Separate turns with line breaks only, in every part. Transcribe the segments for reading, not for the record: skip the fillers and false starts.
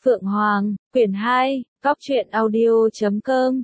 Phượng Hoàng, quyển 2, Cóc truyện audio.com.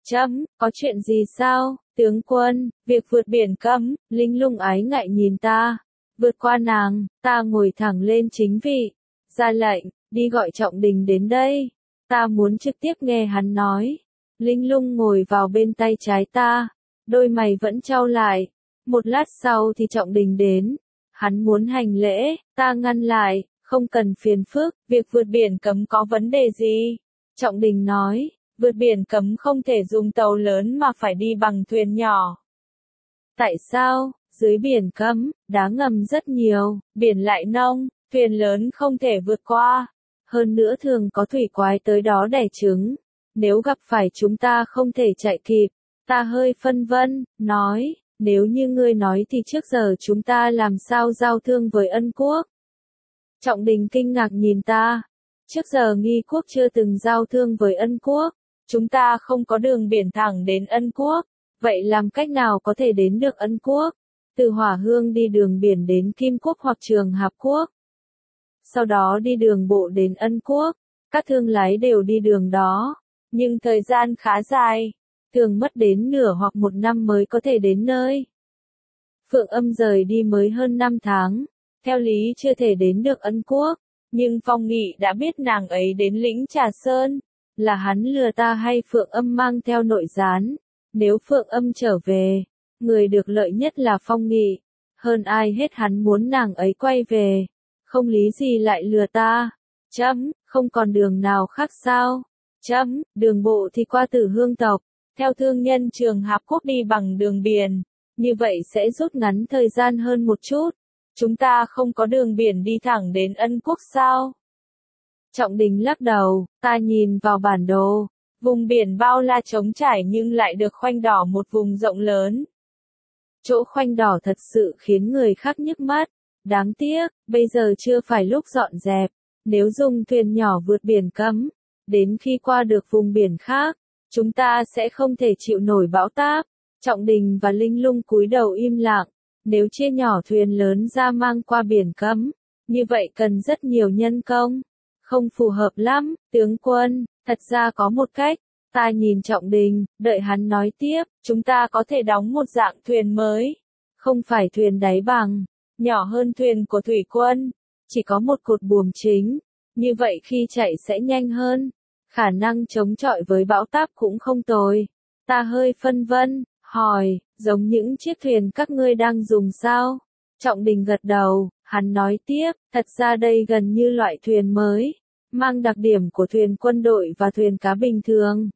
Có chuyện gì sao, tướng quân, việc vượt biển cấm, Linh Lung ái ngại nhìn ta. Vượt qua nàng, ta ngồi thẳng lên chính vị. Ra lệnh, đi gọi Trọng Đình đến đây. Ta muốn trực tiếp nghe hắn nói. Linh Lung ngồi vào bên tay trái ta. Đôi mày vẫn chau lại. Một lát sau thì Trọng Đình đến. Hắn muốn hành lễ, ta ngăn lại. Không cần phiền phức, việc vượt biển cấm có vấn đề gì? Trọng Đình nói, vượt biển cấm không thể dùng tàu lớn mà phải đi bằng thuyền nhỏ. Tại sao? Dưới biển cấm, đá ngầm rất nhiều, biển lại nông, thuyền lớn không thể vượt qua. Hơn nữa thường có thủy quái tới đó đẻ trứng. Nếu gặp phải chúng ta không thể chạy kịp. Ta hơi phân vân, nói, nếu như ngươi nói thì trước giờ chúng ta làm sao giao thương với Ân Quốc? Trọng Đình kinh ngạc nhìn ta. Trước giờ Nghi Quốc chưa từng giao thương với Ân Quốc. Chúng ta không có đường biển thẳng đến Ân Quốc. Vậy làm cách nào có thể đến được Ân Quốc? Từ Hỏa Hương đi đường biển đến Kim Quốc hoặc Trường Hạp Quốc. Sau đó đi đường bộ đến Ân Quốc. Các thương lái đều đi đường đó. Nhưng thời gian khá dài. Thường mất đến nửa hoặc một năm mới có thể đến nơi. Phượng Âm rời đi mới hơn 5 tháng. Theo lý chưa thể đến được Ân Quốc, nhưng Phong Nghị đã biết nàng ấy đến lĩnh Trà Sơn. Là hắn lừa ta hay Phượng Âm mang theo nội gián? Nếu Phượng Âm trở về, người được lợi nhất là Phong Nghị. Hơn ai hết hắn muốn nàng ấy quay về. Không lý gì lại lừa ta. Không còn đường nào khác sao? Đường bộ thì qua Tử Hương tộc, theo thương nhân Trường Hạp Quốc đi bằng đường biển. Như vậy sẽ rút ngắn thời gian hơn một chút. Chúng ta không có đường biển đi thẳng đến Ân Quốc sao? Trọng Đình lắc đầu, ta nhìn vào bản đồ. Vùng biển bao la trống trải nhưng lại được khoanh đỏ một vùng rộng lớn. Chỗ khoanh đỏ thật sự khiến người khác nhức mắt. Đáng tiếc, bây giờ chưa phải lúc dọn dẹp. Nếu dùng thuyền nhỏ vượt biển cấm, đến khi qua được vùng biển khác, chúng ta sẽ không thể chịu nổi bão táp. Trọng Đình và Linh Lung cúi đầu im lặng. Nếu chia nhỏ thuyền lớn ra mang qua biển cấm, như vậy cần rất nhiều nhân công. Không phù hợp lắm, tướng quân, thật ra có một cách. Ta nhìn Trọng Đình, đợi hắn nói tiếp, chúng ta có thể đóng một dạng thuyền mới. Không phải thuyền đáy bằng, nhỏ hơn thuyền của thủy quân, chỉ có một cột buồm chính. Như vậy khi chạy sẽ nhanh hơn, khả năng chống chọi với bão táp cũng không tồi. Ta hơi phân vân, hỏi, giống những chiếc thuyền các ngươi đang dùng sao? Trọng Đình gật đầu, hắn nói tiếp, thật ra đây gần như loại thuyền mới, mang đặc điểm của thuyền quân đội và thuyền cá bình thường.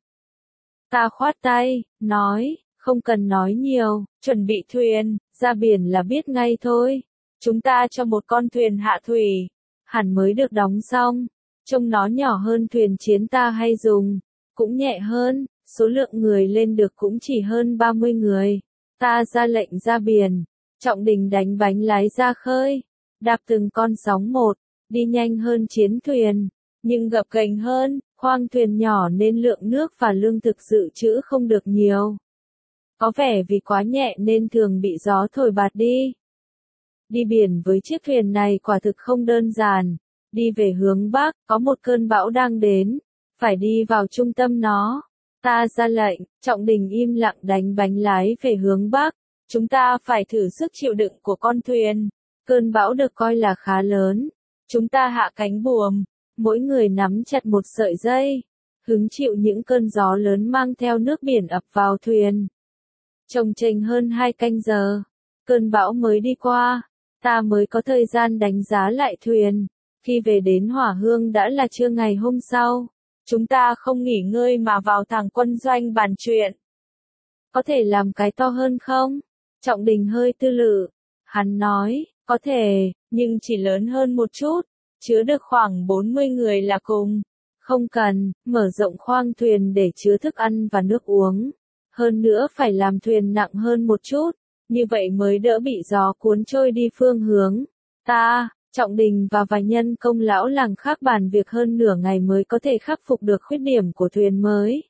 Ta khoát tay, nói, không cần nói nhiều, chuẩn bị thuyền, ra biển là biết ngay thôi. Chúng ta cho một con thuyền hạ thủy, hẳn mới được đóng xong, trông nó nhỏ hơn thuyền chiến ta hay dùng, cũng nhẹ hơn. Số lượng người lên được cũng chỉ hơn 30 người. Ta ra lệnh ra biển. Trọng Đình đánh bánh lái ra khơi. Đạp từng con sóng một. Đi nhanh hơn chiến thuyền. Nhưng gập ghềnh hơn. Khoang thuyền nhỏ nên lượng nước và lương thực dự trữ không được nhiều. Có vẻ vì quá nhẹ nên thường bị gió thổi bạt đi. Đi biển với chiếc thuyền này quả thực không đơn giản. Đi về hướng Bắc, có một cơn bão đang đến. Phải đi vào trung tâm nó. Ta ra lệnh, Trọng Đình im lặng đánh bánh lái về hướng Bắc. Chúng ta phải thử sức chịu đựng của con thuyền. Cơn bão được coi là khá lớn. Chúng ta hạ cánh buồm. Mỗi người nắm chặt một sợi dây. Hứng chịu những cơn gió lớn mang theo nước biển ập vào thuyền. Chồng chênh hơn 2 canh giờ. Cơn bão mới đi qua. Ta mới có thời gian đánh giá lại thuyền. Khi về đến Hỏa Hương đã là trưa ngày hôm sau. Chúng ta không nghỉ ngơi mà vào thẳng quân doanh bàn chuyện. Có thể làm cái to hơn không? Trọng Đình hơi tư lự. Hắn nói, có thể, nhưng chỉ lớn hơn một chút. Chứa được khoảng 40 người là cùng. Không cần, mở rộng khoang thuyền để chứa thức ăn và nước uống. Hơn nữa phải làm thuyền nặng hơn một chút. Như vậy mới đỡ bị gió cuốn trôi đi phương hướng. Trọng Đình và vài nhân công lão làng khác bàn việc hơn nửa ngày mới có thể khắc phục được khuyết điểm của thuyền mới.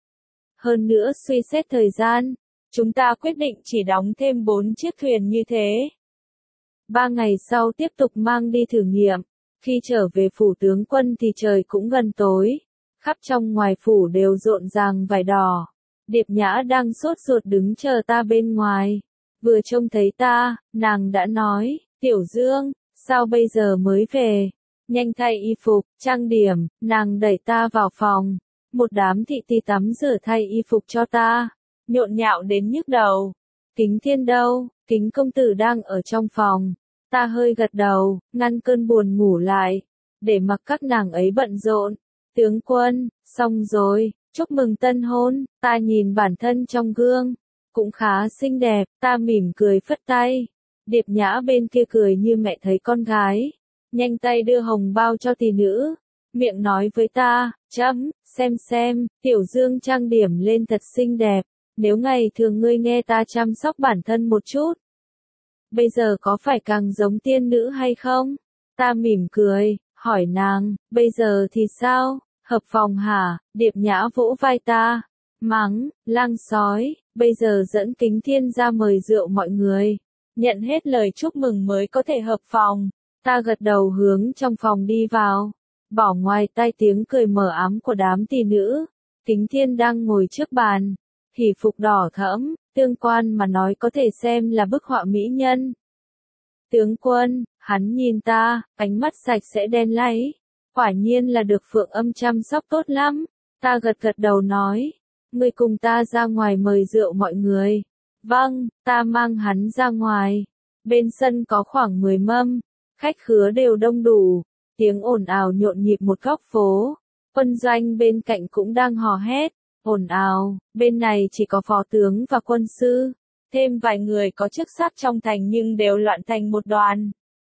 Hơn nữa suy xét thời gian, chúng ta quyết định chỉ đóng thêm 4 chiếc thuyền như thế. 3 ngày sau tiếp tục mang đi thử nghiệm. Khi trở về phủ tướng quân thì trời cũng gần tối, khắp trong ngoài phủ đều rộn ràng vải đỏ. Điệp Nhã đang sốt ruột đứng chờ ta bên ngoài. Vừa trông thấy ta, nàng đã nói, Tiểu Dương, sao bây giờ mới về? Nhanh thay y phục, trang điểm, nàng đẩy ta vào phòng. Một đám thị tỳ tắm rửa thay y phục cho ta, nhộn nhạo đến nhức đầu. Kính Thiên đâu? Kính công tử đang ở trong phòng. Ta hơi gật đầu, ngăn cơn buồn ngủ lại, để mặc các nàng ấy bận rộn. Tướng quân, xong rồi, chúc mừng tân hôn. Ta nhìn bản thân trong gương, cũng khá xinh đẹp, ta mỉm cười phất tay. Điệp Nhã bên kia cười như mẹ thấy con gái, nhanh tay đưa hồng bao cho tỷ nữ, miệng nói với ta, chấm, xem, Tiểu Dương trang điểm lên thật xinh đẹp, nếu ngày thường ngươi nghe ta chăm sóc bản thân một chút, bây giờ có phải càng giống tiên nữ hay không? Ta mỉm cười, hỏi nàng, bây giờ thì sao, hợp phòng hả? Điệp Nhã vỗ vai ta, mắng, lang sói, bây giờ dẫn Kính Thiên ra mời rượu mọi người, nhận hết lời chúc mừng mới có thể hợp phòng. Ta gật đầu hướng trong phòng đi vào, bỏ ngoài tai tiếng cười mờ ám của đám tỷ nữ. Kính Thiên đang ngồi trước bàn, hỉ phục đỏ thẫm, tương quan mà nói có thể xem là bức họa mỹ nhân. Tướng quân, hắn nhìn ta, ánh mắt sạch sẽ đen láy, quả nhiên là được Phượng Âm chăm sóc tốt lắm. Ta gật đầu nói, ngươi cùng ta ra ngoài mời rượu mọi người. Vâng, ta mang hắn ra ngoài. Bên sân có khoảng 10 mâm, khách khứa đều đông đủ, tiếng ồn ào nhộn nhịp một góc phố. Quân doanh bên cạnh cũng đang hò hét, ồn ào, bên này chỉ có phó tướng và quân sư, thêm vài người có chức sắc trong thành nhưng đều loạn thành một đoàn.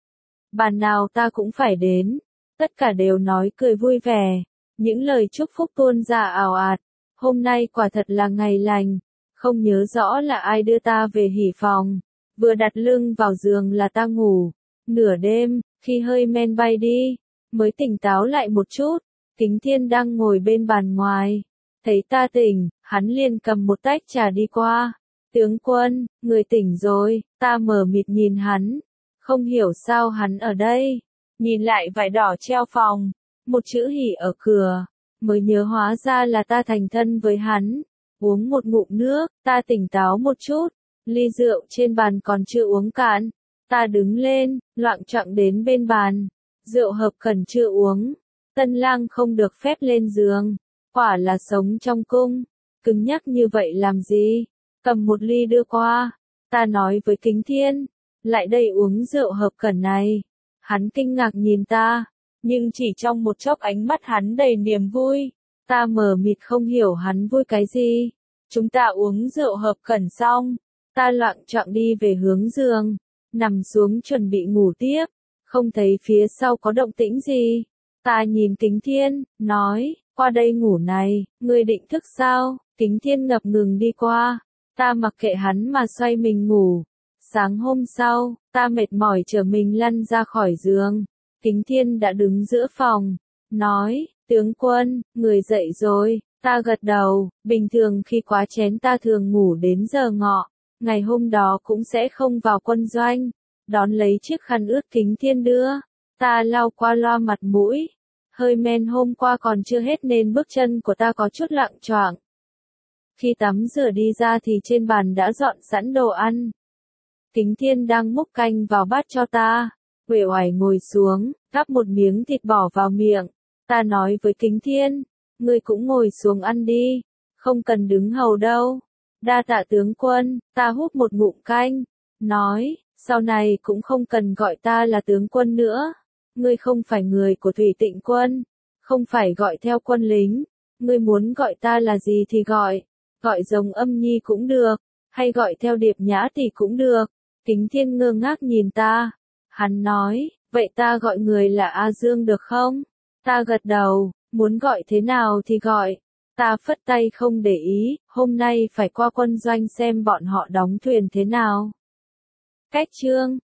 Bàn nào ta cũng phải đến, tất cả đều nói cười vui vẻ, những lời chúc phúc tuôn ra ào ạt. Hôm nay quả thật là ngày lành, không nhớ rõ là ai đưa ta về hỉ phòng, vừa đặt lưng vào giường là ta ngủ. Nửa đêm, khi hơi men bay đi, mới tỉnh táo lại một chút. Kính Thiên đang ngồi bên bàn ngoài, thấy ta tỉnh, hắn liền cầm một tách trà đi qua. Tướng quân, người tỉnh rồi. Ta mờ mịt nhìn hắn, không hiểu sao hắn ở đây. Nhìn lại vải đỏ treo phòng, một chữ hỉ ở cửa, mới nhớ hóa ra là ta thành thân với hắn. Uống một ngụm nước, ta tỉnh táo một chút, ly rượu trên bàn còn chưa uống cạn. Ta đứng lên, loạng choạng đến bên bàn, rượu hợp khẩn chưa uống. Tân lang không được phép lên giường, quả là sống trong cung, cứng nhắc như vậy làm gì? Cầm một ly đưa qua, ta nói với Kính Thiên, lại đây uống rượu hợp khẩn này. Hắn kinh ngạc nhìn ta, nhưng chỉ trong một chốc ánh mắt hắn đầy niềm vui. Ta mờ mịt không hiểu hắn vui cái gì. Chúng ta uống rượu hợp khẩn xong, ta loạng choạng đi về hướng giường, nằm xuống chuẩn bị ngủ tiếp, không thấy phía sau có động tĩnh gì. Ta nhìn Kính Thiên, nói, qua đây ngủ này, ngươi định thức sao? Kính Thiên ngập ngừng đi qua, ta mặc kệ hắn mà xoay mình ngủ. Sáng hôm sau, ta mệt mỏi trở mình lăn ra khỏi giường. Kính Thiên đã đứng giữa phòng, nói, tướng quân, người dậy rồi. Ta gật đầu, bình thường khi quá chén ta thường ngủ đến giờ ngọ. Ngày hôm đó cũng sẽ không vào quân doanh. Đón lấy chiếc khăn ướt Kính Thiên đưa, ta lau qua loa mặt mũi. Hơi men hôm qua còn chưa hết nên bước chân của ta có chút loạng choạng. Khi tắm rửa đi ra thì trên bàn đã dọn sẵn đồ ăn. Kính Thiên đang múc canh vào bát cho ta, uể oải ngồi xuống, gắp một miếng thịt bỏ vào miệng. Ta nói với Kính Thiên, ngươi cũng ngồi xuống ăn đi, không cần đứng hầu đâu. Đa tạ tướng quân. Ta húp một ngụm canh, nói, sau này cũng không cần gọi ta là tướng quân nữa. Ngươi không phải người của Thủy Tịnh quân, không phải gọi theo quân lính. Ngươi muốn gọi ta là gì thì gọi giống Âm Nhi cũng được, hay gọi theo Điệp Nhã thì cũng được. Kính Thiên ngơ ngác nhìn ta, hắn nói, vậy ta gọi người là A Dương được không? Ta gật đầu, muốn gọi thế nào thì gọi. Ta phất tay không để ý, hôm nay phải qua quân doanh xem bọn họ đóng thuyền thế nào. Cách chương